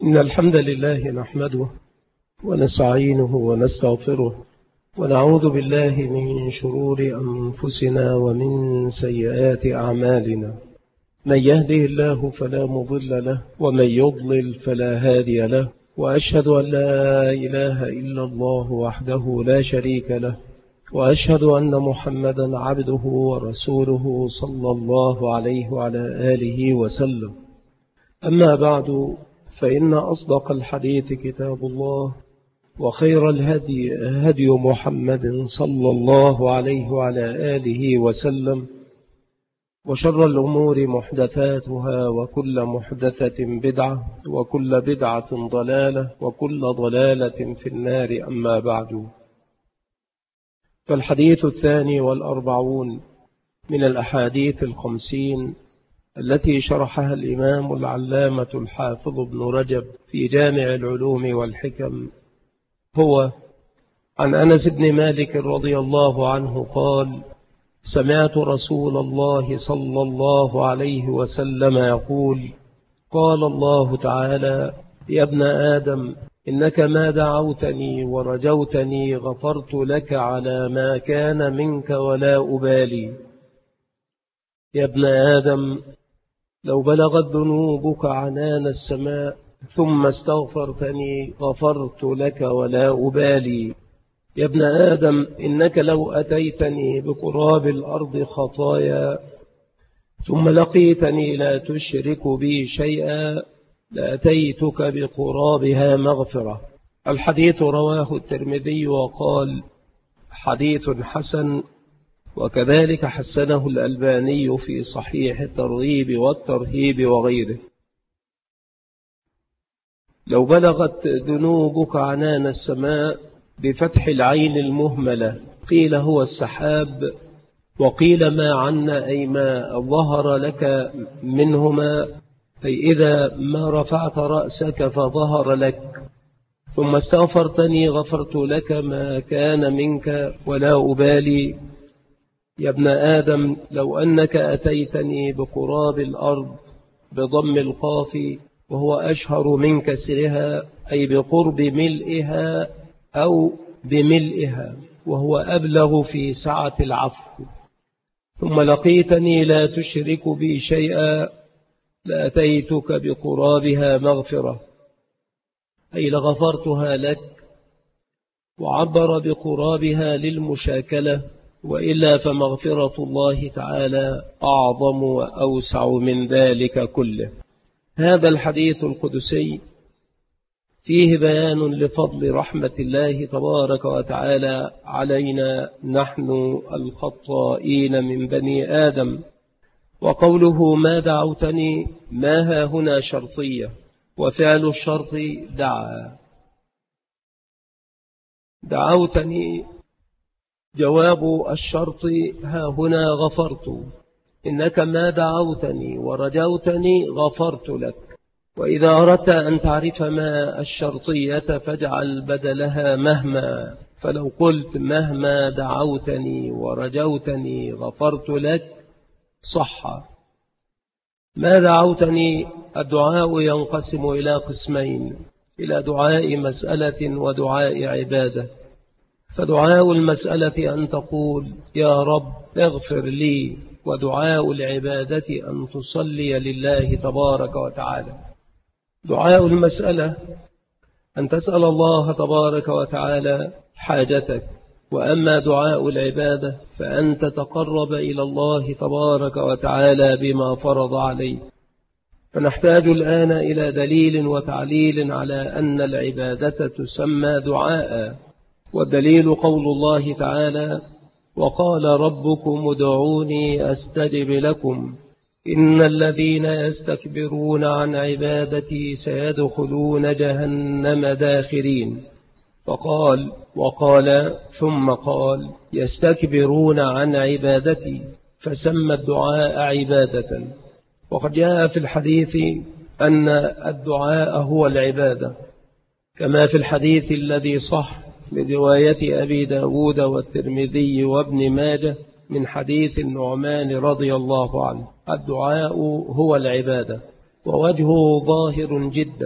إن الحمد لله نحمده ونستعينه ونستغفره ونعوذ بالله من شرور أنفسنا ومن سيئات أعمالنا. من يهده الله فلا مضل له ومن يضلل فلا هادي له، وأشهد أن لا إله إلا الله وحده لا شريك له، وأشهد أن محمدا عبده ورسوله صلى الله عليه وعلى آله وسلم. أما بعد، فإن أصدق الحديث كتاب الله، وخير الهدي هدي محمد صلى الله عليه وعلى آله وسلم، وشر الأمور محدثاتها، وكل محدثة بدعة، وكل بدعة ضلالة، وكل ضلالة في النار. أما بعد، فالحديث 42 من الأحاديث 50 التي شرحها الإمام العلامة الحافظ ابن رجب في جامع العلوم والحكم هو عن أنس بن مالك رضي الله عنه قال: سمعت رسول الله صلى الله عليه وسلم يقول: قال الله تعالى: يا ابن آدم، إنك ما دعوتني ورجوتني غفرت لك على ما كان منك ولا أبالي. يا ابن آدم، لو بلغت ذنوبك عنان السماء ثم استغفرتني غفرت لك ولا أبالي. يا ابن آدم، إنك لو أتيتني بقراب الأرض خطايا ثم لقيتني لا تشرك بي شيئا لأتيتك بقرابها مغفرة. الحديث رواه الترمذي وقال: حديث حسن، وكذلك حسنه الألباني في صحيح الترغيب والترهيب وغيره. لو بلغت ذنوبك عنان السماء بفتح العين المهملة، قيل هو السحاب، وقيل ما عنا أي ما ظهر لك منهما، أي إذا ما رفعت رأسك فظهر لك، ثم استغفرتني غفرت لك ما كان منك ولا أبالي. يا ابن آدم، لو أنك أتيتني بقراب الأرض بضم القاف وهو أشهر من كسرها، أي بقرب ملئها أو بملئها، وهو أبلغ في سعة العفو، ثم لقيتني لا تشرك بي شيئا لأتيتك بقرابها مغفرة، أي لغفرتها لك. وعبر بقرابها للمشاكلة، وإلا فمغفرة الله تعالى أعظم وأوسع من ذلك كله. هذا الحديث القدسي فيه بيان لفضل رحمة الله تبارك وتعالى علينا نحن الخطائين من بني آدم. وقوله ما دعوتني، ما ها هنا شرطية، وفعل الشرط دعا. دعوتني جواب الشرط ها هنا غفرت، إنك ما دعوتني ورجوتني غفرت لك. وإذا أردت أن تعرف ما الشرطية فاجعل بدلها مهما، فلو قلت مهما دعوتني ورجوتني غفرت لك صح. ما دعوتني، الدعاء ينقسم إلى قسمين: إلى دعاء مسألة ودعاء عبادة. فدعاء المسألة أن تقول يا رب اغفر لي، ودعاء العبادة أن تصلي لله تبارك وتعالى. دعاء المسألة أن تسأل الله تبارك وتعالى حاجتك، وأما دعاء العبادة فأن تتقرب إلى الله تبارك وتعالى بما فرض عليه. فنحتاج الآن إلى دليل وتعليل على أن العبادة تسمى دعاء، والدليل قول الله تعالى: وقال ربكم ادعوني أستجب لكم إن الذين يستكبرون عن عبادتي سيدخلون جهنم داخرين. فقال وقال ثم قال: يستكبرون عن عبادتي، فسمى الدعاء عبادة. وقد جاء في الحديث أن الدعاء هو العبادة، كما في الحديث الذي صح برواية أبي داود والترمذي وابن ماجه من حديث النعمان رضي الله عنه: الدعاء هو العبادة. ووجهه ظاهر جدا،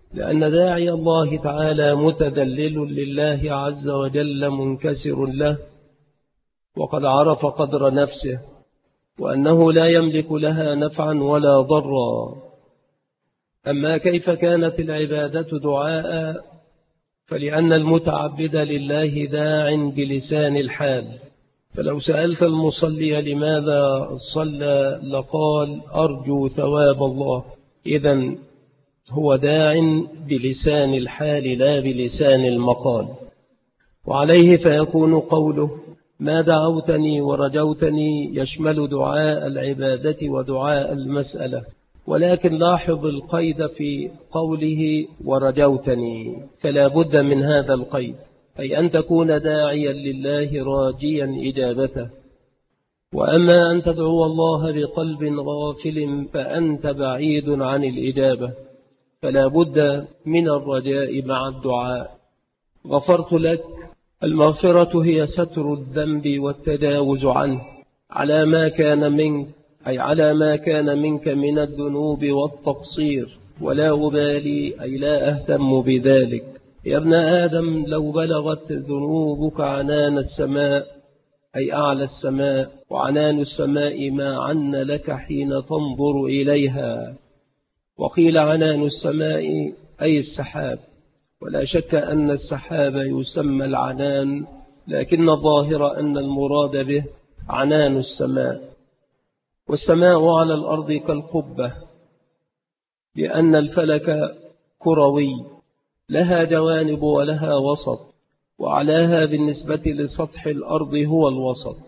لأن داعي الله تعالى متذلل لله عز وجل منكسر له، وقد عرف قدر نفسه وأنه لا يملك لها نفعا ولا ضرا. أما كيف كانت العبادة دعاء، فلأن المتعبد لله داع بلسان الحال، فلو سألت المصلي لماذا صلى لقال أرجو ثواب الله، إذن هو داع بلسان الحال لا بلسان المقال. وعليه فيكون قوله ما دعوتني ورجوتني يشمل دعاء العبادة ودعاء المسألة، ولكن لاحظ القيد في قوله ورجوتني، فلا بد من هذا القيد، أي أن تكون داعيا لله راجيا إجابته. وأما أن تدعو الله بقلب غافل فأنت بعيد عن الإجابة، فلا بد من الرجاء مع الدعاء. غفرت لك، المغفرة هي ستر الذنب والتجاوز عنه على ما كان منك، أي على ما كان منك من الذنوب والتقصير، ولا أبالي أي لا أهتم بذلك. يا ابن آدم لو بلغت ذنوبك عنان السماء، أي أعلى السماء، وعنان السماء ما عن لك حين تنظر إليها. وقيل عنان السماء أي السحاب، ولا شك أن السحاب يسمى العنان، لكن الظاهر أن المراد به عنان السماء. والسماء على الأرض كالقبة، لأن الفلك كروي، لها جوانب ولها وسط، وعلاها بالنسبة لسطح الأرض هو الوسط.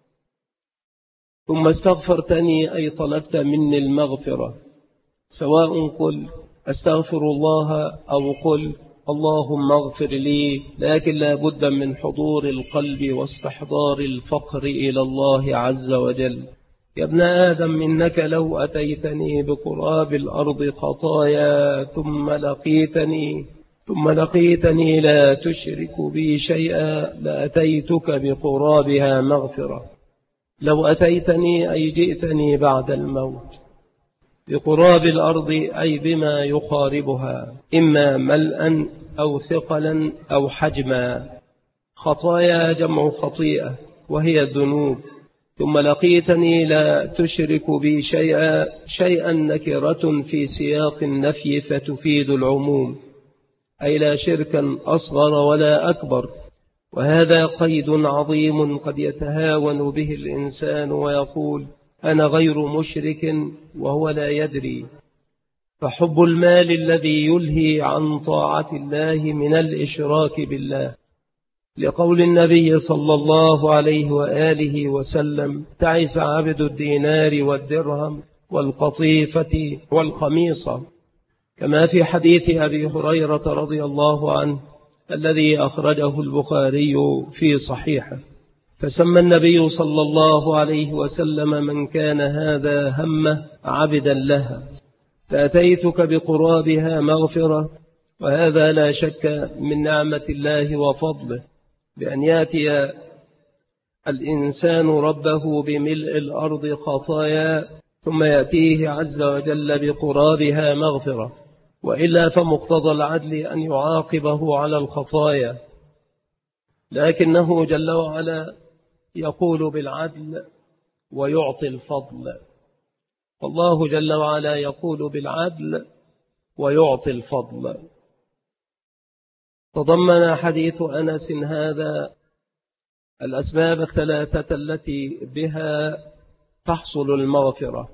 ثم استغفرتني أي طلبت مني المغفرة، سواء قل أستغفر الله أو قل اللهم اغفر لي، لكن لا بد من حضور القلب واستحضار الفقر إلى الله عز وجل. يا ابن آدم إنك لو أتيتني بقراب الأرض خطايا ثم لقيتني لا تشرك بي شيئا لأتيتك بقرابها مغفرة. لو أتيتني أي جئتني بعد الموت بقراب الأرض، أي بما يقاربها، إما ملأ أو ثقلا أو حجما. خطايا جمع خطيئة وهي الذنوب. ثم لقيتني لا تشرك بي شيئا نكرة في سياق النفي فتفيد العموم، أي لا شركا أصغر ولا أكبر. وهذا قيد عظيم قد يتهاون به الإنسان ويقول أنا غير مشرك وهو لا يدري. فحب المال الذي يلهي عن طاعة الله من الإشراك بالله، لقول النبي صلى الله عليه وآله وسلم تعس عبد الدينار والدرهم والقطيفة والخميصة، كما في حديث أبي هريرة رضي الله عنه الذي أخرجه البخاري في صحيحه. فسمى النبي صلى الله عليه وسلم من كان هذا همه عبدا لها، فأتيتك بقرابها مغفرة. وهذا لا شك من نعمة الله وفضله، بأن يأتي الإنسان ربه بملء الأرض خطايا ثم يأتيه عز وجل بقرابها مغفرة، وإلا فمقتضى العدل أن يعاقبه على الخطايا، لكنه جل وعلا يقول بالعدل ويعطي الفضل. والله جل وعلا يقول بالعدل ويعطي الفضل. تضمن حديث أنس هذا الأسباب الثلاثة التي بها تحصل المغفرة،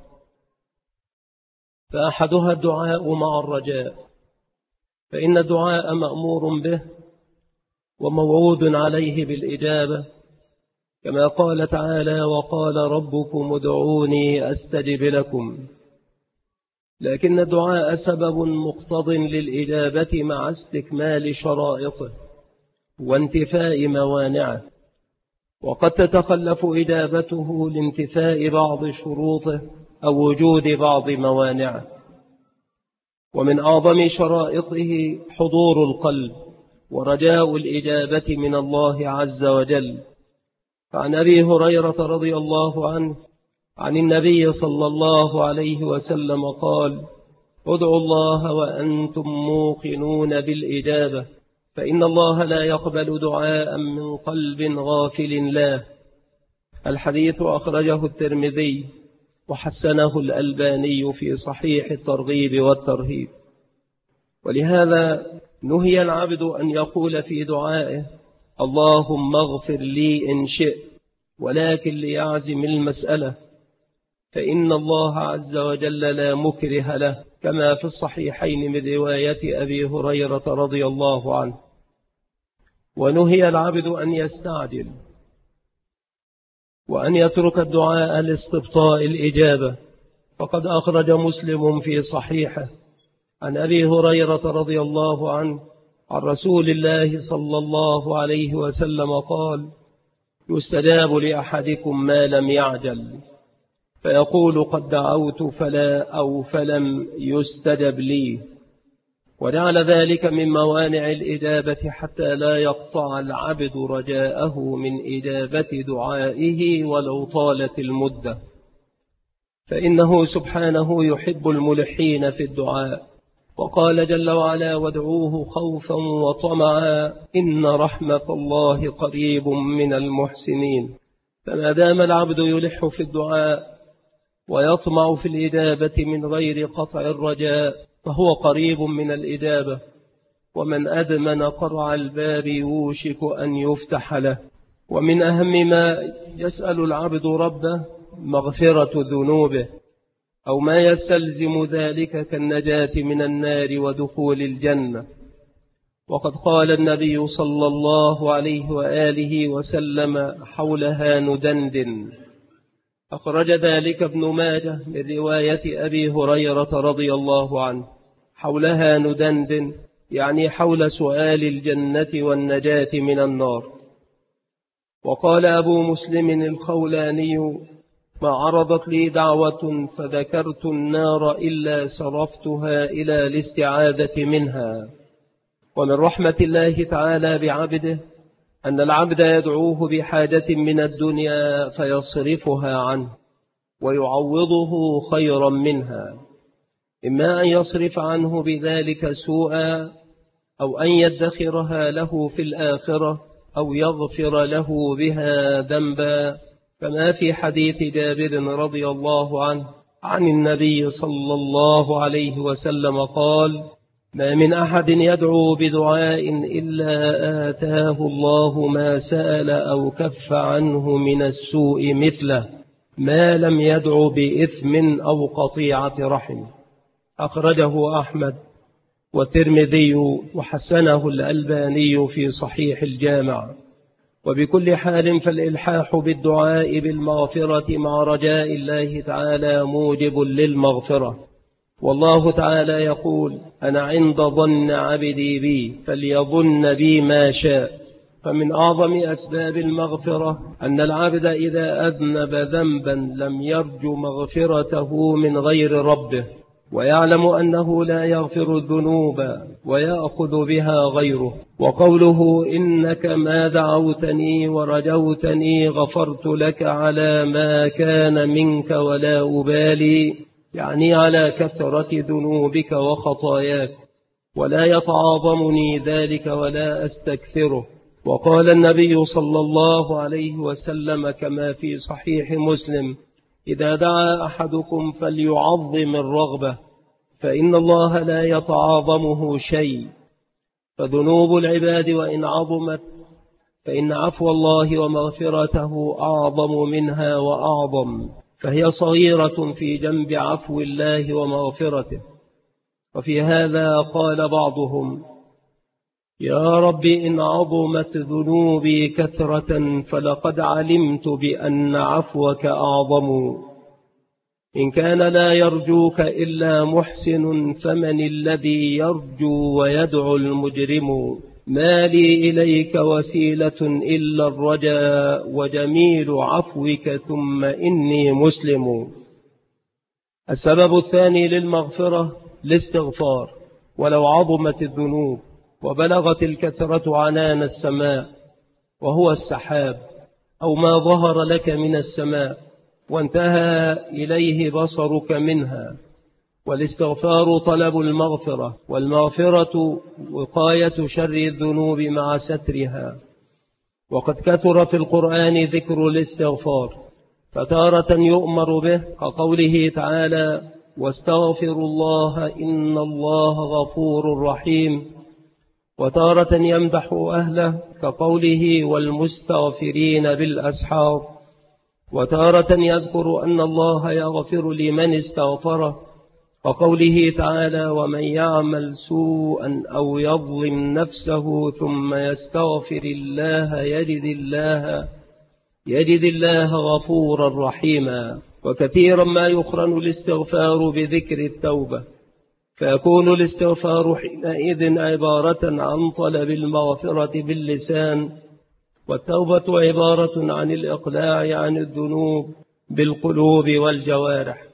فأحدها الدعاء مع الرجاء، فإن الدعاء مأمور به وموعود عليه بالإجابة، كما قال تعالى وقال ربكم ادعوني أستجب لكم. لكن الدعاء سبب مقتض للإجابة مع استكمال شرائطه وانتفاء موانعه، وقد تتخلف إجابته لانتفاء بعض شروطه أو وجود بعض موانعه. ومن أعظم شرائطه حضور القلب ورجاء الإجابة من الله عز وجل. فعن أبي هريرة رضي الله عنه عن النبي صلى الله عليه وسلم قال ادعوا الله وأنتم موقنون بالإجابة، فإن الله لا يقبل دعاء من قلب غافل له. الحديث أخرجه الترمذي وحسنه الألباني في صحيح الترغيب والترهيب. ولهذا نهي العبد أن يقول في دعائه اللهم اغفر لي إن شئت، ولكن ليعزم المسألة، فإن الله عز وجل لا مكره له، كما في الصحيحين من رواية أبي هريرة رضي الله عنه. ونهي العبد أن يستعجل وأن يترك الدعاء لاستبطاء الإجابة، فقد أخرج مسلم في صحيحه عن أبي هريرة رضي الله عنه عن رسول الله صلى الله عليه وسلم قال: يستجاب لأحدكم ما لم يعجل، فيقول قد دعوت فلم يستجب لي، وجعل ذلك من موانع الإجابة حتى لا يقطع العبد رجاءه من إجابة دعائه ولو طالت المدة، فإنه سبحانه يحب الملحين في الدعاء. وقال جل وعلا: وادعوه خوفا وطمعا إن رحمة الله قريب من المحسنين. فما دام العبد يلح في الدعاء ويطمع في الإجابة من غير قطع الرجاء فهو قريب من الإجابة، ومن أدمن قرع الباب يوشك أن يفتح له. ومن أهم ما يسأل العبد ربه مغفرة ذنوبه، أو ما يستلزم ذلك كالنجاة من النار ودخول الجنة. وقد قال النبي صلى الله عليه وآله وسلم: حولها ندندن. أخرج ذلك ابن ماجه من رواية أبي هريرة رضي الله عنه. حولها ندندن يعني حول سؤال الجنة والنجاة من النار. وقال أبو مسلم الخولاني: ما عرضت لي دعوة فذكرت النار إلا صرفتها إلى الاستعاذة منها. ومن رحمة الله تعالى بعبده أن العبد يدعوه بحاجة من الدنيا فيصرفها عنه ويعوضه خيرا منها، إما أن يصرف عنه بذلك سوءا، أو أن يدخرها له في الآخرة، أو يغفر له بها ذنبا، كما في حديث جابر رضي الله عنه عن النبي صلى الله عليه وسلم قال: ما من أحد يدعو بدعاء إلا آتاه الله ما سأل أو كف عنه من السوء مثله، ما لم يدعو بإثم أو قطيعة رحم. أخرجه أحمد والترمذي وحسنه الألباني في صحيح الجامع. وبكل حال فالإلحاح بالدعاء بالمغفرة مع رجاء الله تعالى موجب للمغفرة. والله تعالى يقول: أنا عند ظن عبدي بي فليظن بي ما شاء. فمن أعظم أسباب المغفرة أن العبد إذا أذنب ذنبا لم يرجو مغفرته من غير ربه، ويعلم أنه لا يغفر الذنوب ويأخذ بها غيره. وقوله: إنك ما دعوتني ورجوتني غفرت لك على ما كان منك ولا أبالي، يعني على كثرة ذنوبك وخطاياك، ولا يتعاظمني ذلك ولا أستكثره. وقال النبي صلى الله عليه وسلم كما في صحيح مسلم: إذا دعا أحدكم فليعظم الرغبة، فإن الله لا يتعاظمه شيء. فذنوب العباد وإن عظمت فإن عفو الله ومغفرته أعظم منها وأعظم، فهي صغيرة في جنب عفو الله ومغفرته. وفي هذا قال بعضهم: يا رب إن عظمت ذنوبي كثرة فلقد علمت بأن عفوك أعظم. إن كان لا يرجوك إلا محسن فمن الذي يرجو ويدعو المجرم. ما لي إليك وسيلة إلا الرجاء وجميل عفوك ثم إني مسلم. السبب الثاني للمغفرة الاستغفار، ولو عظمت الذنوب وبلغت الكثرة عنان السماء، وهو السحاب أو ما ظهر لك من السماء وانتهى إليه بصرك منها، والاستغفار طلب المغفرة، والمغفرة وقاية شر الذنوب مع سترها. وقد كثر في القرآن ذكر الاستغفار، فتارة يؤمر به كقوله تعالى: واستغفروا الله إن الله غفور رحيم، وتارة يمدح أهله كقوله: والمستغفرين بالأسحار، وتارة يذكر أن الله يغفر لمن استغفره وقوله تعالى: ومن يعمل سوءا أو يظلم نفسه ثم يستغفر الله يجد الله غفورا رحيما. وكثيرا ما يقرن الاستغفار بذكر التوبة، فيكون الاستغفار حينئذ عبارة عن طلب المغفرة باللسان، والتوبة عبارة عن الإقلاع عن الذنوب بالقلوب والجوارح.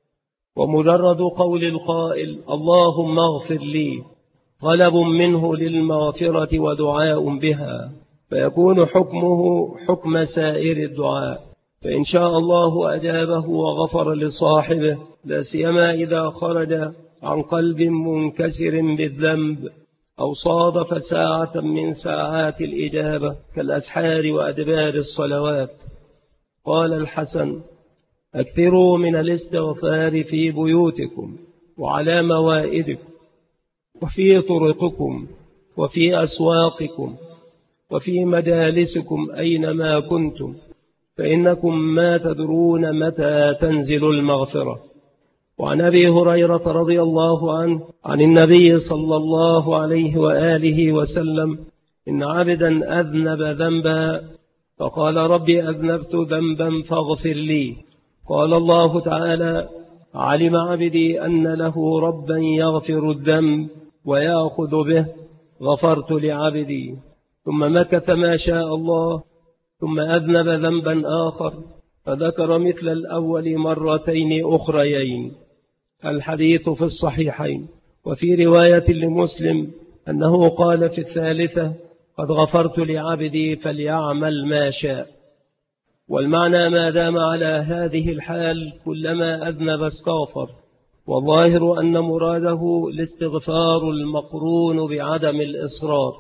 ومجرد قول القائل اللهم اغفر لي طلب منه للمغفرة ودعاء بها، فيكون حكمه حكم سائر الدعاء، فإن شاء الله أجابه وغفر لصاحبه، لا سيما إذا خرج عن قلب منكسر بالذنب أو صادف ساعة من ساعات الإجابة كالأسحار وأدبار الصلوات. قال الحسن: أكثروا من الاستغفار في بيوتكم وعلى موائدكم وفي طرقكم وفي أسواقكم وفي مجالسكم أينما كنتم، فإنكم ما تدرون متى تنزل المغفرة. وعن أبي هريرة رضي الله عنه عن النبي صلى الله عليه وآله وسلم: إن عبدا أذنب ذنبا فقال: ربي أذنبت ذنبا فاغفر لي. قال الله تعالى: علم عبدي أن له ربا يغفر الذنب ويأخذ به، غفرت لعبدي. ثم مكث ما شاء الله، ثم أذنب ذنبا آخر فذكر مثل الأول مرتين أخريين. الحديث في الصحيحين. وفي رواية لمسلم أنه قال في الثالثة: قد غفرت لعبدي فليعمل ما شاء. والمعنى ما دام على هذه الحال كلما أذنب استغفر، والظاهر أن مراده الاستغفار المقرون بعدم الإصرار.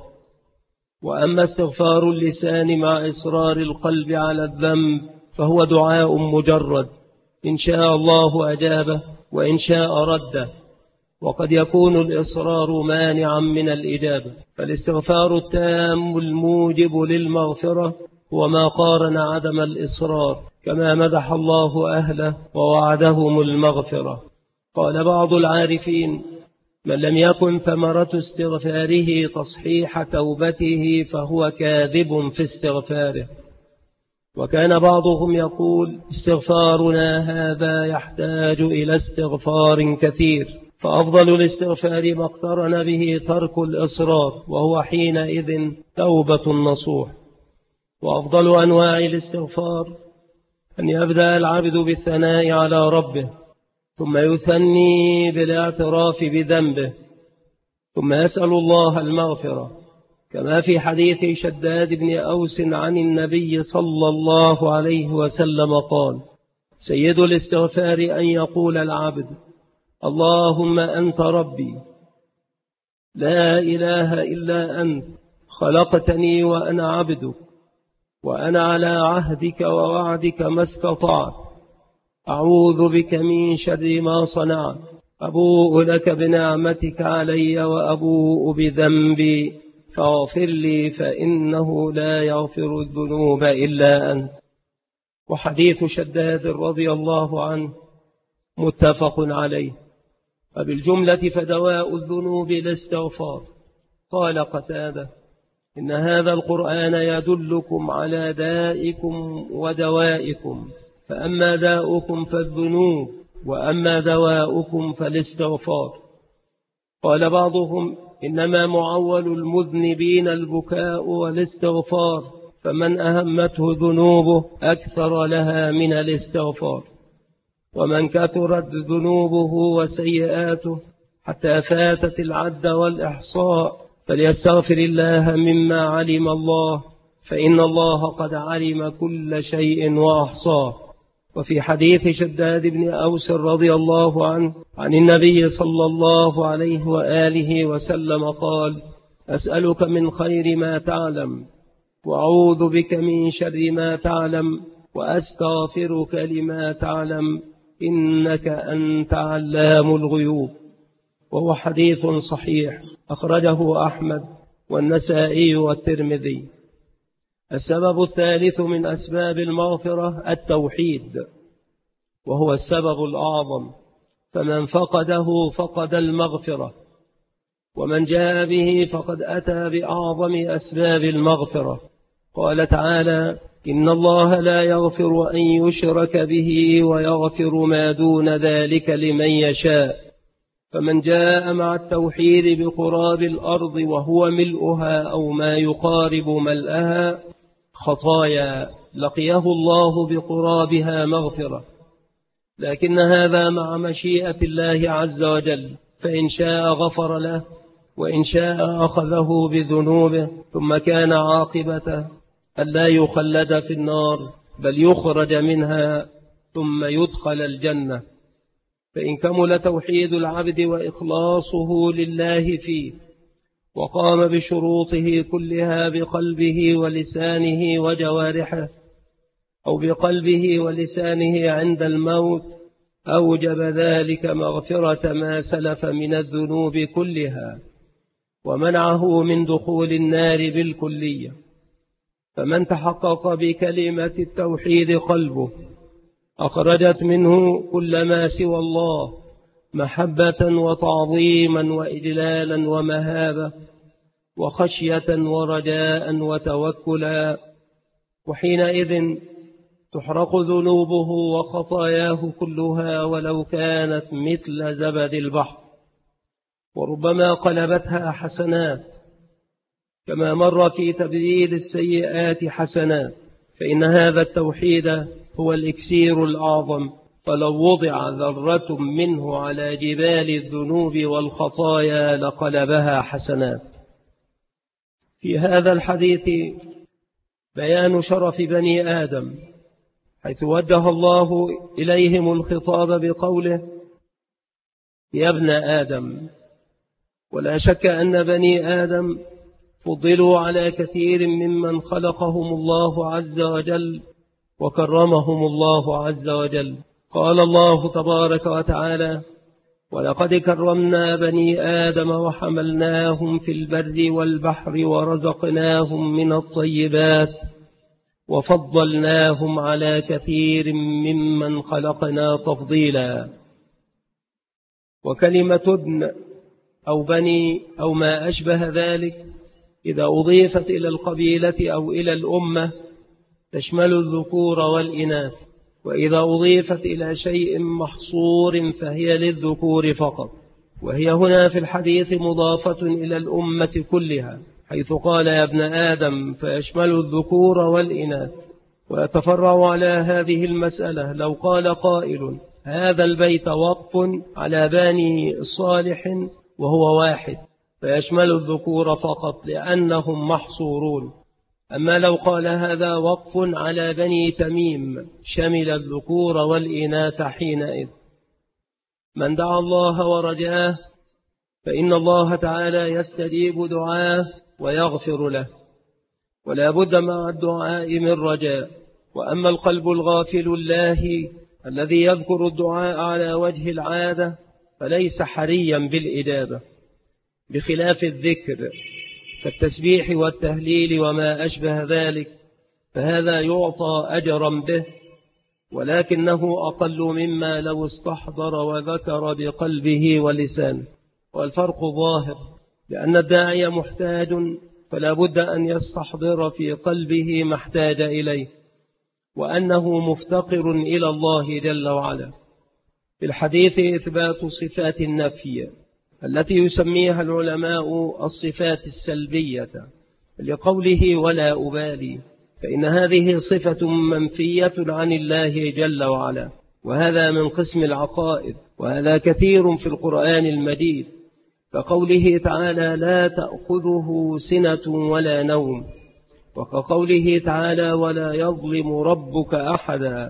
وأما استغفار اللسان مع إصرار القلب على الذنب فهو دعاء مجرد، إن شاء الله أجابه وإن شاء رده، وقد يكون الإصرار مانعا من الإجابة. فالاستغفار التام الموجب للمغفرة هو ما قارن عدم الإصرار، كما مدح الله أهله ووعدهم المغفرة. قال بعض العارفين: من لم يكن ثمرة استغفاره تصحيح توبته فهو كاذب في استغفاره. وكان بعضهم يقول: استغفارنا هذا يحتاج إلى استغفار كثير، فأفضل الاستغفار ما اقترن به ترك الإصرار، وهو حينئذ توبة نصوح. وأفضل أنواع الاستغفار أن يبدأ العبد بالثناء على ربه، ثم يثني بالاعتراف بذنبه، ثم يسأل الله المغفرة، كما في حديث شداد بن أوس عن النبي صلى الله عليه وسلم قال: سيد الاستغفار أن يقول العبد: اللهم أنت ربي لا إله إلا أنت، خلقتني وأنا عبدك، وأنا على عهدك ووعدك ما استطعت، أعوذ بك من شر ما صنعت، أبوء لك بنعمتك علي وأبوء بذنبي، فاغفر لي فإنه لا يغفر الذنوب إلا أنت. وحديث شداد رضي الله عنه متفق عليه. وبالجملة فدواء الذنوب الاستغفار. قال قتادة: إن هذا القرآن يدلكم على دائكم ودوائكم، فأما داؤكم فالذنوب، وأما دواؤكم فالاستغفار. قال بعضهم: إنما معول المذنبين البكاء والاستغفار، فمن أهمته ذنوبه أكثر لها من الاستغفار، ومن كثرت ذنوبه وسيئاته حتى فاتت العد والإحصاء فليستغفر الله مما علم الله، فإن الله قد علم كل شيء وأحصاه. وفي حديث شداد بن أوس رضي الله عنه عن النبي صلى الله عليه وآله وسلم قال: أسألك من خير ما تعلم، وأعوذ بك من شر ما تعلم، وأستغفرك لما تعلم، إنك أنت علام الغيوب. وهو حديث صحيح أخرجه أحمد والنسائي والترمذي. السبب الثالث من أسباب المغفرة التوحيد، وهو السبب الأعظم، فمن فقده فقد المغفرة، ومن جاء به فقد أتى بأعظم أسباب المغفرة. قال تعالى: إن الله لا يغفر أن يشرك به ويغفر ما دون ذلك لمن يشاء. فمن جاء مع التوحيد بقراب الأرض وهو ملؤها أو ما يقارب ملئها خطايا لقيه الله بقرابها مغفرة، لكن هذا مع مشيئة الله عز وجل، فإن شاء غفر له، وإن شاء أخذه بذنوبه، ثم كان عاقبته ألا يخلد في النار بل يخرج منها ثم يدخل الجنة. فإن كمل توحيد العبد وإخلاصه لله فيه، وقام بشروطه كلها بقلبه ولسانه وجوارحه، أو بقلبه ولسانه عند الموت، أوجب ذلك مغفرة ما سلف من الذنوب كلها، ومنعه من دخول النار بالكلية. فمن تحقق بكلمة التوحيد قلبه أخرجت منه كل ما سوى الله محبة وتعظيما وإجلالا ومهابة وخشية ورجاء وتوكلا، وحينئذ تحرق ذنوبه وخطاياه كلها ولو كانت مثل زبد البحر، وربما قلبتها حسنات، كما مر في تبديل السيئات حسنات. فإن هذا التوحيد هو الإكسير الأعظم، فلو وضع ذرة منه على جبال الذنوب والخطايا لقلبها حسنات. في هذا الحديث بيان شرف بني آدم، حيث وجه الله إليهم الخطاب بقوله: يا ابن آدم. ولا شك أن بني آدم فضلوا على كثير ممن خلقهم الله عز وجل وكرمهم الله عز وجل. قال الله تبارك وتعالى: ولقد كرمنا بني آدم وحملناهم في البر والبحر ورزقناهم من الطيبات وفضلناهم على كثير ممن خلقنا تفضيلا. وكلمة ابن أو بني أو ما أشبه ذلك إذا أضيفت إلى القبيلة أو إلى الأمة تشمل الذكور والإناث، وإذا أضيفت إلى شيء محصور فهي للذكور فقط. وهي هنا في الحديث مضافة إلى الأمة كلها، حيث قال: يا ابن آدم، فيشمل الذكور والإناث. ويتفرع على هذه المسألة لو قال قائل: هذا البيت وقف على بني صالح وهو واحد، فيشمل الذكور فقط لأنهم محصورون. أما لو قال: هذا وقف على بني تميم، شمل الذكور والإناث حينئذ. من دعا الله ورجاه فإن الله تعالى يستجيب دعاه ويغفر له، ولا بد مع الدعاء من رجاء. وأما القلب الغافل الله الذي يذكر الدعاء على وجه العادة فليس حريا بالإجابة، بخلاف الذكر كالتسبيح والتهليل وما أشبه ذلك، فهذا يعطى أجرا به، ولكنه أقل مما لو استحضر وذكر بقلبه ولسانه. والفرق ظاهر، لأن الداعي محتاج، فلا بد أن يستحضر في قلبه ما احتاج إليه، وأنه مفتقر إلى الله جل وعلا. في الحديث إثبات صفات النفي التي يسميها العلماء الصفات السلبية، لقوله: ولا أبالي، فإن هذه صفة منفية عن الله جل وعلا، وهذا من قسم العقائد، وهذا كثير في القرآن المجيد، كقوله تعالى: لا تأخذه سنة ولا نوم، وكقوله تعالى: ولا يظلم ربك أحدا،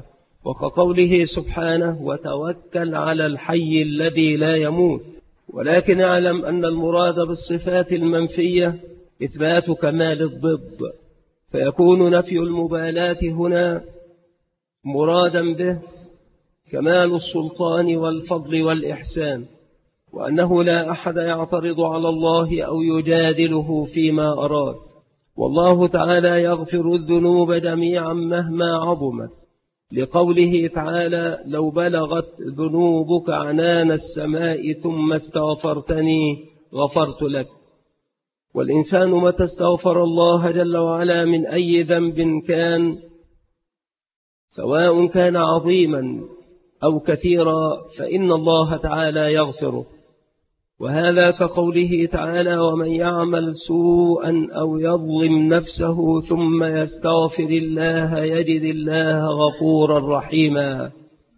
وكقوله سبحانه وتوكل على الحي الذي لا يموت. ولكن اعلم أن المراد بالصفات المنفية إثبات كمال الضد، فيكون نفي المبالاة هنا مرادا به كمال السلطان والفضل والإحسان، وأنه لا أحد يعترض على الله أو يجادله فيما أراد. والله تعالى يغفر الذنوب جميعا مهما عظمت، لقوله تعالى لو بلغت ذنوبك عنان السماء ثم استغفرتني غفرت لك. والإنسان متى استغفر الله جل وعلا من أي ذنب كان، سواء كان عظيما أو كثيرا، فإن الله تعالى يغفره. وهذا كقوله تعالى ومن يعمل سوءا أو يظلم نفسه ثم يستغفر الله يجد الله غفورا رحيما.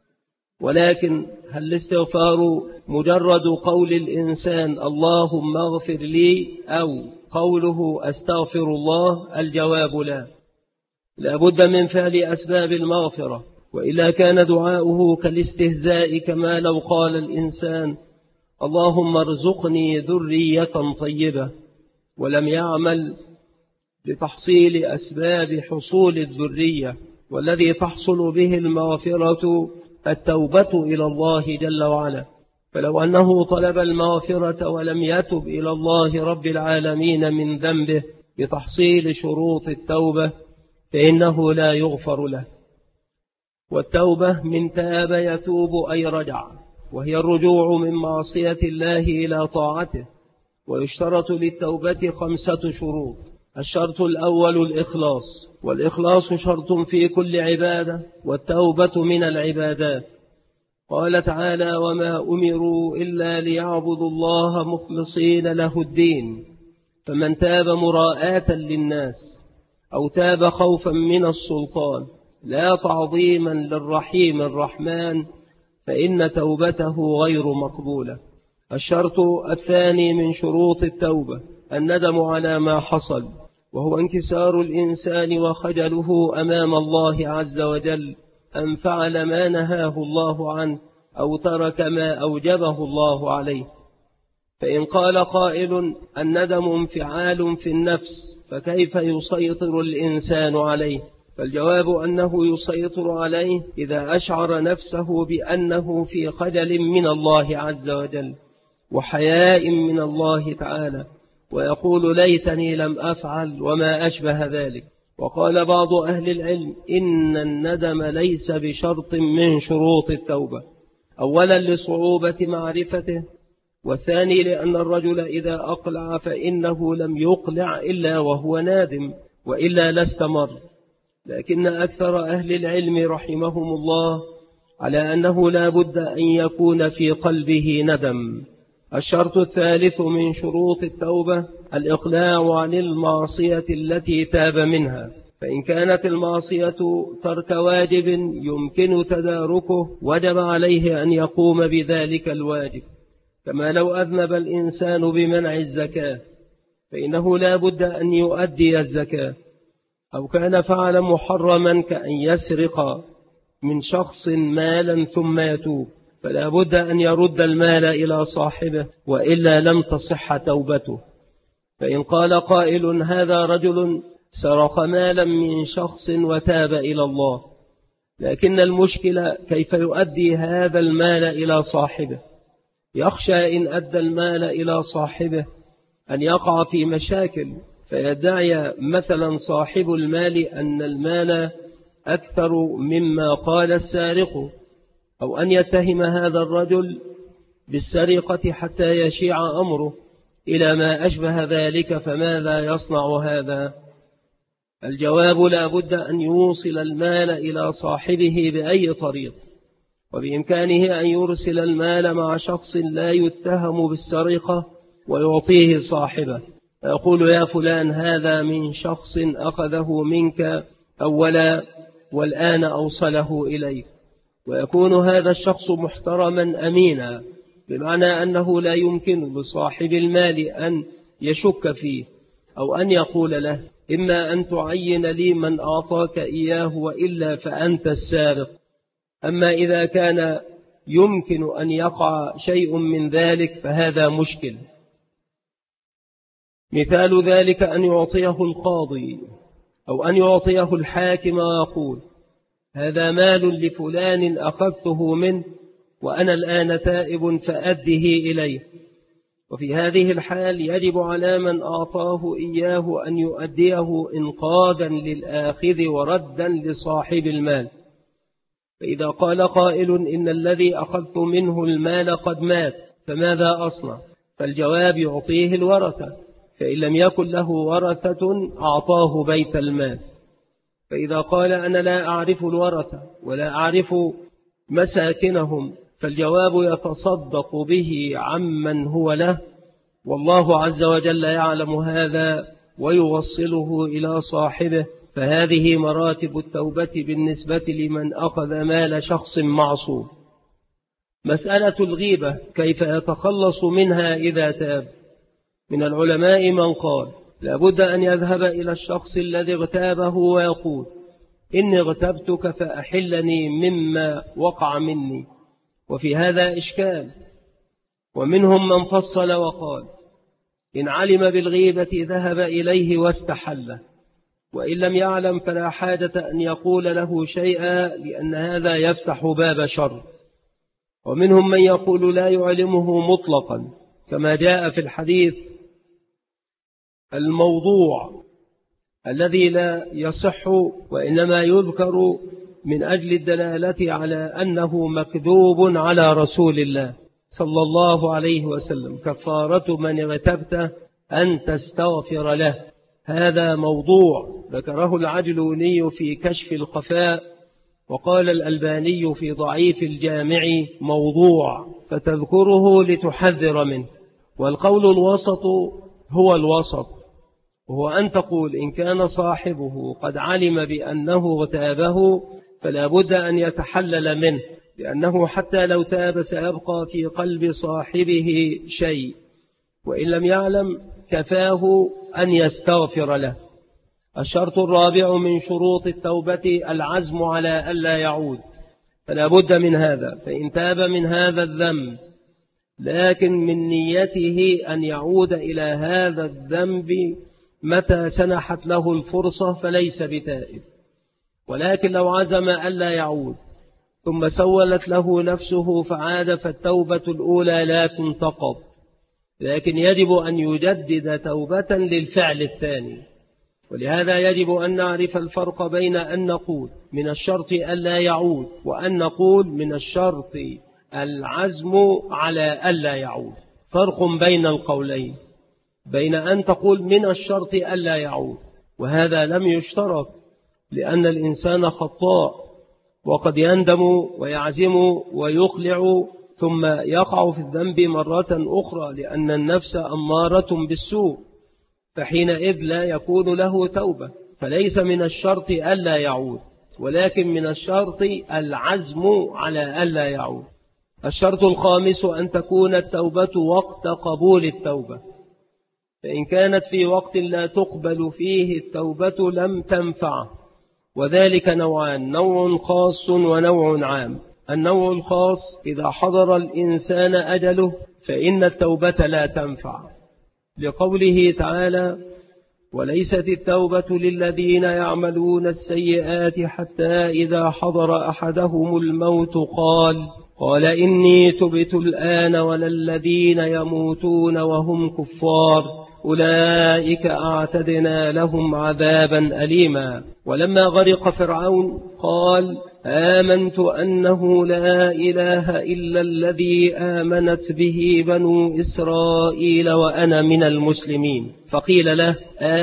ولكن هل الاستغفار مجرد قول الإنسان اللهم اغفر لي أو قوله أستغفر الله؟ الجواب لا بد من فعل أسباب المغفرة، وإلا كان دعاؤه كالاستهزاء، كما لو قال الإنسان اللهم ارزقني ذرية طيبة، ولم يعمل لتحصيل أسباب حصول الذرية، والذي تحصل به المغفرة التوبة إلى الله جل وعلا. فلو أنه طلب المغفرة ولم يتب إلى الله رب العالمين من ذنبه بتحصيل شروط التوبة فإنه لا يغفر له. والتوبة من تاب يتوب أي رجع، وهي الرجوع من معصية الله إلى طاعته. ويشترط للتوبة 5 شروط. الشرط الأول الإخلاص، والإخلاص شرط في كل عبادة، والتوبة من العبادات. قال تعالى وما أمروا إلا ليعبدوا الله مخلصين له الدين، فمن تاب مراءة للناس أو تاب خوفا من السلطان لا تعظيما للرحيم الرحمن فإن توبته غير مقبولة. الشرط الثاني من شروط التوبة الندم على ما حصل، وهو انكسار الإنسان وخجله أمام الله عز وجل أن فعل ما نهاه الله عنه أو ترك ما أوجبه الله عليه. فإن قال قائل الندم انفعال في النفس فكيف يسيطر الإنسان عليه؟ فالجواب أنه يسيطر عليه إذا أشعر نفسه بأنه في خجل من الله عز وجل وحياء من الله تعالى، ويقول ليتني لم أفعل وما أشبه ذلك. وقال بعض أهل العلم إن الندم ليس بشرط من شروط التوبة، أولا لصعوبة معرفته، والثاني لأن الرجل إذا أقلع فإنه لم يقلع إلا وهو نادم، وإلا لاستمر. لكن أكثر أهل العلم رحمهم الله على أنه لا بد أن يكون في قلبه ندم. الشرط الثالث من شروط التوبة الإقلاع عن المعصية التي تاب منها، فإن كانت المعصية ترك واجب يمكن تداركه وجب عليه أن يقوم بذلك الواجب، كما لو أذنب الإنسان بمنع الزكاة فإنه لا بد أن يؤدي الزكاة، أو كان فعل محرما كأن يسرق من شخص مالا ثم يتوب فلا بد أن يرد المال إلى صاحبه، وإلا لم تصح توبته. فإن قال قائل هذا رجل سرق مالا من شخص وتاب إلى الله، لكن المشكلة كيف يؤدي هذا المال إلى صاحبه؟ يخشى إن أدى المال إلى صاحبه أن يقع في مشاكل، فيدعي مثلا صاحب المال أن المال أكثر مما قال السارق، أو أن يتهم هذا الرجل بالسرقة حتى يشيع أمره إلى ما أشبه ذلك، فماذا يصنع هذا؟ الجواب لا بد أن يوصل المال إلى صاحبه بأي طريق، وبإمكانه أن يرسل المال مع شخص لا يتهم بالسرقة ويعطيه صاحبه، يقول يا فلان هذا من شخص أخذه منك أولا والآن أوصله إليك، ويكون هذا الشخص محترما أمينا، بمعنى أنه لا يمكن لصاحب المال أن يشك فيه أو أن يقول له إما أن تعين لي من أعطاك إياه وإلا فأنت السارق، أما إذا كان يمكن أن يقع شيء من ذلك فهذا مشكل. مثال ذلك أن يعطيه القاضي أو أن يعطيه الحاكم ويقول هذا مال لفلان أخذته منه وأنا الآن تائب فأده إليه، وفي هذه الحال يجب على من أعطاه إياه أن يؤديه إنقاذا للآخذ وردا لصاحب المال. فإذا قال قائل إن الذي أخذت منه المال قد مات فماذا أصنع؟ فالجواب يعطيه الورثة، فإن لم يكن له ورثة أعطاه بيت المال. فإذا قال أنا لا أعرف الورثة ولا أعرف مساكنهم فالجواب يتصدق به عمن هو له، والله عز وجل يعلم هذا ويوصله إلى صاحبه. فهذه مراتب التوبة بالنسبة لمن أخذ مال شخص معصوم. مسألة الغيبة كيف يتخلص منها إذا تاب؟ من العلماء من قال لابد أن يذهب إلى الشخص الذي اغتابه ويقول إني اغتبتك فأحلني مما وقع مني، وفي هذا إشكال. ومنهم من فصل وقال إن علم بالغيبة ذهب إليه واستحله، وإن لم يعلم فلا حاجة أن يقول له شيئا لأن هذا يفتح باب شر. ومنهم من يقول لا يعلمه مطلقا كما جاء في الحديث الموضوع الذي لا يصح وإنما يذكر من أجل الدلالة على أنه مكذوب على رسول الله صلى الله عليه وسلم. كفارة من اغتبته أن تستغفر له، هذا موضوع ذكره العجلوني في كشف الخفاء، وقال الألباني في ضعيف الجامع موضوع، فتذكره لتحذر منه. والقول الوسط هو الوسط، وهو أن تقول إن كان صاحبه قد علم بأنه اغتابه فلا بد أن يتحلل منه، لأنه حتى لو تاب سيبقى في قلب صاحبه شيء، وإن لم يعلم كفاه أن يستغفر له. الشرط الرابع من شروط التوبة العزم على ألا يعود، فلا بد من هذا. فإن تاب من هذا الذنب لكن من نيته أن يعود إلى هذا الذنب متى سنحت له الفرصة فليس بتائب. ولكن لو عزم ألا يعود ثم سولت له نفسه فعاد فالتوبة الأولى لا تنتقض، لكن يجب أن يجدد توبة للفعل الثاني. ولهذا يجب أن نعرف الفرق بين أن نقول من الشرط ألا يعود وأن نقول من الشرط العزم على ألا يعود. فرق بين القولين، بين أن تقول من الشرط ألا يعود وهذا لم يشترط لأن الإنسان خطاء وقد يندم ويعزم ويقلع ثم يقع في الذنب مرة أخرى لأن النفس أمارة بالسوء، فحينئذ لا يكون له توبة. فليس من الشرط ألا يعود، ولكن من الشرط العزم على ألا يعود. الشرط الخامس أن تكون التوبة وقت قبول التوبة، فإن كانت في وقت لا تقبل فيه التوبة لم تنفع، وذلك نوعان، نوع خاص ونوع عام. النوع الخاص إذا حضر الإنسان أجله فإن التوبة لا تنفع، لقوله تعالى وليست التوبة للذين يعملون السيئات حتى إذا حضر أحدهم الموت قال إني تبت الآن ولا الذين يموتون وهم كفار أولئك أعتدنا لهم عذابا أليما. ولما غرق فرعون قال آمنت أنه لا إله إلا الذي آمنت به بنو إسرائيل وأنا من المسلمين، فقيل له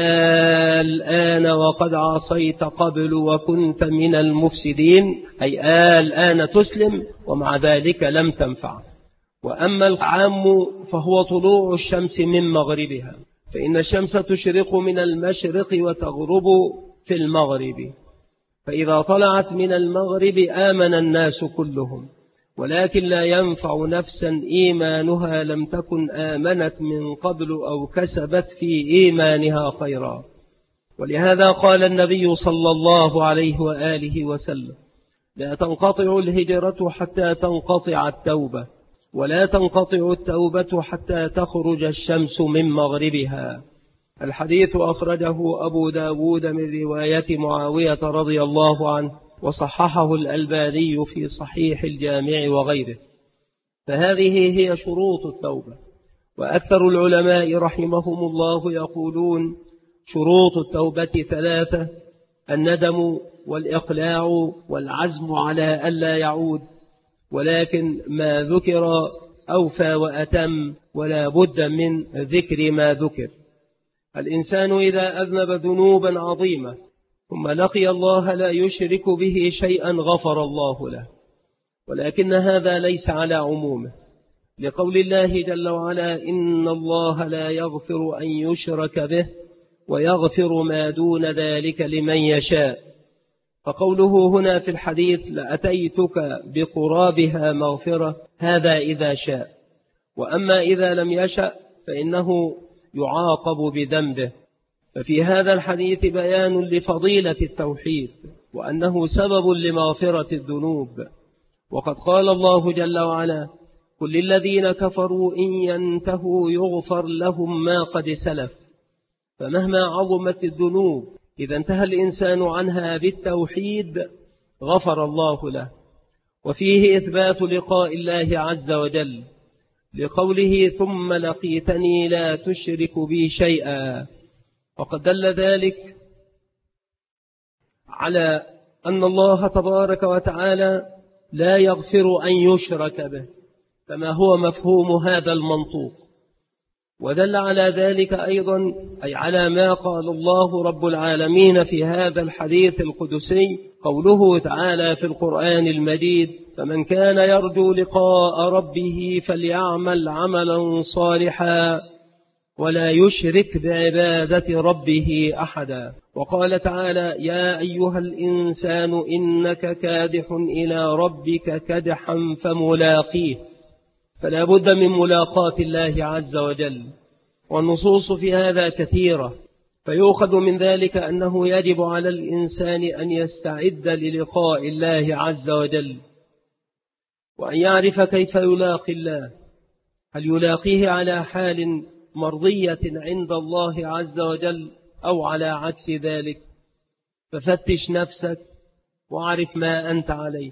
الآن وقد عصيت قبل وكنت من المفسدين، أي الآن تسلم، ومع ذلك لم تنفع. وأما العام فهو طلوع الشمس من مغربها، فإن الشمس تشرق من المشرق وتغرب في المغرب، فإذا طلعت من المغرب آمن الناس كلهم، ولكن لا ينفع نفسا إيمانها لم تكن آمنت من قبل أو كسبت في إيمانها خيرا. ولهذا قال النبي صلى الله عليه وآله وسلم لا تنقطع الهجرة حتى تنقطع التوبة، ولا تنقطع التوبة حتى تخرج الشمس من مغربها. الحديث أخرجه أبو داود من رواية معاوية رضي الله عنه، وصححه الألباني في صحيح الجامع وغيره. فهذه هي شروط التوبة. وأكثر العلماء رحمهم الله يقولون شروط التوبة 3: الندم والإقلاع والعزم على ألا يعود، ولكن ما ذكر أوفى وأتم، ولا بد من ذكر ما ذكر. الإنسان إذا أذنب ذنوبا عظيمة ثم لقي الله لا يشرك به شيئا غفر الله له، ولكن هذا ليس على عمومه، لقول الله جل وعلا: إن الله لا يغفر أن يشرك به ويغفر ما دون ذلك لمن يشاء. فقوله هنا في الحديث: لأتيتك بقرابها مغفرة، هذا إذا شاء، وأما إذا لم يشأ فإنه يعاقب بذنبه. ففي هذا الحديث بيان لفضيلة التوحيد، وأنه سبب لمغفرة الذنوب. وقد قال الله جل وعلا: قل للذين كفروا إن ينتهوا يغفر لهم ما قد سلف. فمهما عظمت الذنوب إذا انتهى الإنسان عنها بالتوحيد غفر الله له. وفيه إثبات لقاء الله عز وجل، لقوله: ثم لقيتني لا تشرك بي شيئا. وقد دل ذلك على أن الله تبارك وتعالى لا يغفر أن يشرك به، كما هو مفهوم هذا المنطوق. ودل على ذلك أيضا أي على ما قال الله رب العالمين في هذا الحديث القدسي، قوله تعالى في القرآن المجيد: فمن كان يرجو لقاء ربه فليعمل عملا صالحا ولا يشرك بعبادة ربه أحدا. وقال تعالى: يا أيها الإنسان إنك كادح إلى ربك كدحا فملاقيه. فلا بد من ملاقاة الله عز وجل، والنصوص في هذا كثيرة، فيؤخذ من ذلك أنه يجب على الإنسان أن يستعد للقاء الله عز وجل، وأن يعرف كيف يلاقي الله. هل يلاقيه على حال مرضية عند الله عز وجل أو على عكس ذلك؟ ففتش نفسك واعرف ما أنت عليه.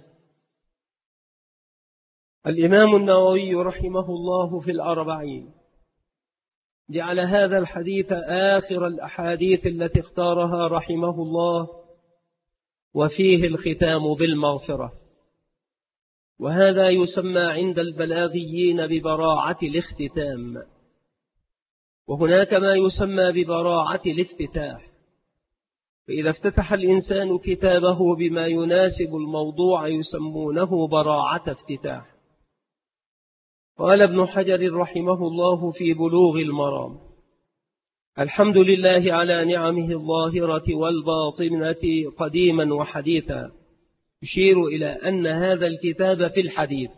الإمام النووي رحمه الله في الأربعين جعل هذا الحديث آخر الأحاديث التي اختارها رحمه الله، وفيه الختام بالمغفرة. وهذا يسمى عند البلاغيين ببراعة الاختتام، وهناك ما يسمى ببراعة الافتتاح. فإذا افتتح الإنسان كتابه بما يناسب الموضوع يسمونه براعة افتتاح. قال ابن حجر رحمه الله في بلوغ المرام: الحمد لله على نعمه الظاهرة والباطنة قديما وحديثا، يشير إلى أن هذا الكتاب في الحديث.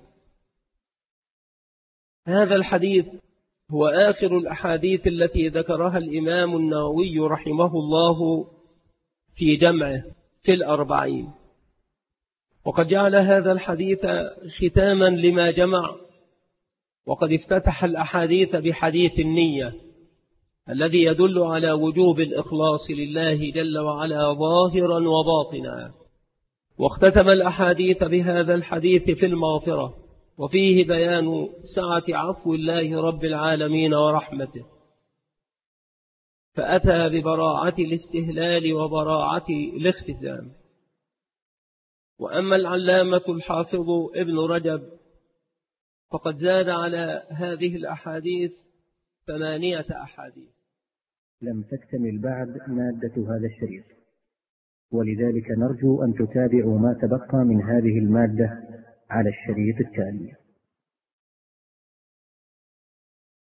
هذا الحديث هو آخر الأحاديث التي ذكرها الإمام النووي رحمه الله في جمعه في الأربعين، وقد جعل هذا الحديث ختاما لما جمع. وقد افتتح الأحاديث بحديث النية الذي يدل على وجوب الإخلاص لله جل وعلا ظاهرا وباطنا، واختتم الأحاديث بهذا الحديث في المغفرة، وفيه بيان سعة عفو الله رب العالمين ورحمته، فأتى ببراعة الاستهلال وبراعة الاختتام. وأما العلامة الحافظ ابن رجب فقد زاد على هذه الأحاديث 8 أحاديث. لم تكتمل بعد مادة هذا الشريط، ولذلك نرجو أن تتابعوا ما تبقى من هذه المادة على الشريط التالي.